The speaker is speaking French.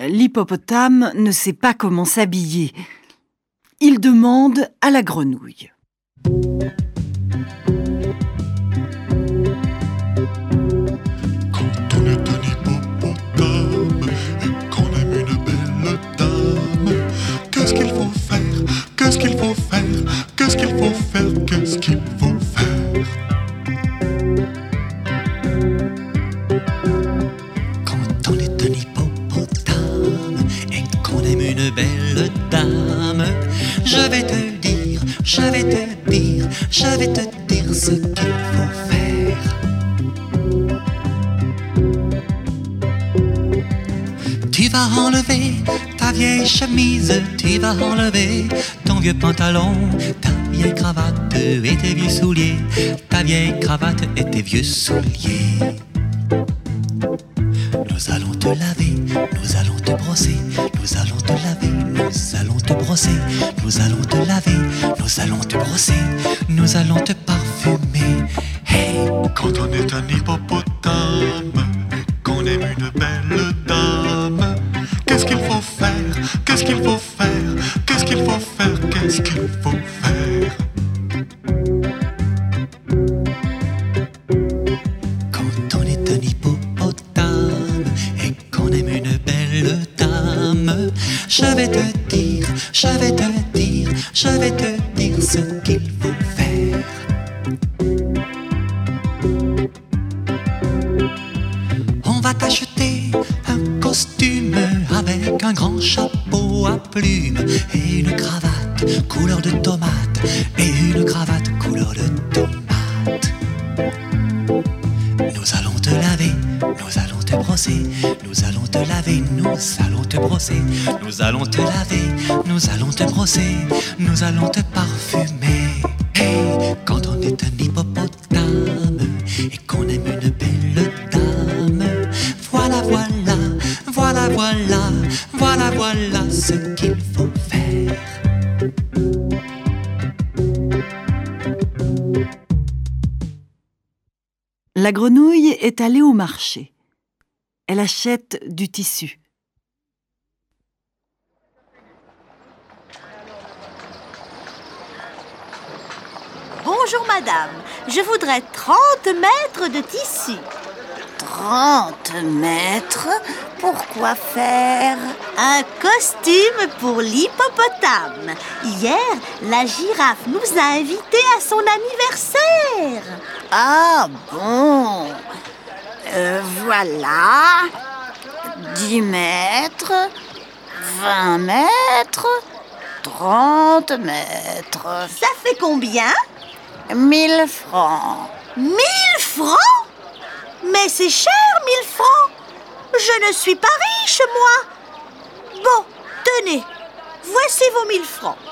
L'hippopotame ne sait pas comment s'habiller. Il demande à la grenouille. Quand on est un hippopotame et qu'on aime une belle dame, qu'est-ce qu'il faut faire? Qu'est-ce qu'il faut faire? Qu'est-ce qu'il faut faire? Qu'est-ce qu'il faut faire? Quand on est un hippopotame et qu'on aime une belle dame, je vais te dire, je vais te dire, je vais te dire ce qu'il faut faire. Tu vas enlever ta vieille chemise, tu vas enlever ton vieux pantalon, ta vieille cravate et tes vieux souliers, ta vieille cravate et tes vieux souliers. Nous allons te laver, nous allons te brosser, nous allons te laver, nous allons te brosser, nous allons te laver, nous allons te brosser, nous allons te parfumer. Hey! Quand on est un hippopotame et qu'on aime une belle dame, qu'est-ce qu'il faut faire? Qu'est-ce qu'il faut faire? Qu'est-ce qu'il faut faire? Qu'est-ce qu'il faut faire? Quand on est un hippopotame et qu'on aime une belle dame, je vais te dire, je vais te dire, je vais te dire ce qu'il faut faire. On va t'acheter un costume avec un grand chapeau à plumes et une cravate couleur de tomate et une cravate couleur de tomate. Nous allons te laver, nous allons te brosser, nous allons te laver, nous allons te brosser, nous allons te laver, nous allons te brosser, nous allons te parfumer. Hey, quand on est un hippopotame et qu'on aime une belle dame, voilà, voilà, voilà, voilà, voilà, voilà ce qu'il faut faire. La grenouille est allée au marché. Elle achète du tissu. Bonjour madame, je voudrais 30 mètres de tissu. 30 mètres? Pourquoi faire? Un costume pour l'hippopotame. Hier, la girafe nous a invités à son anniversaire. Ah bon? Voilà. 10 mètres, 20 mètres, 30 mètres. Ça fait combien? 1000 francs. 1000 francs? Mais c'est cher, 1000 francs. Je ne suis pas riche, moi. Bon, tenez, voici vos 1000 francs.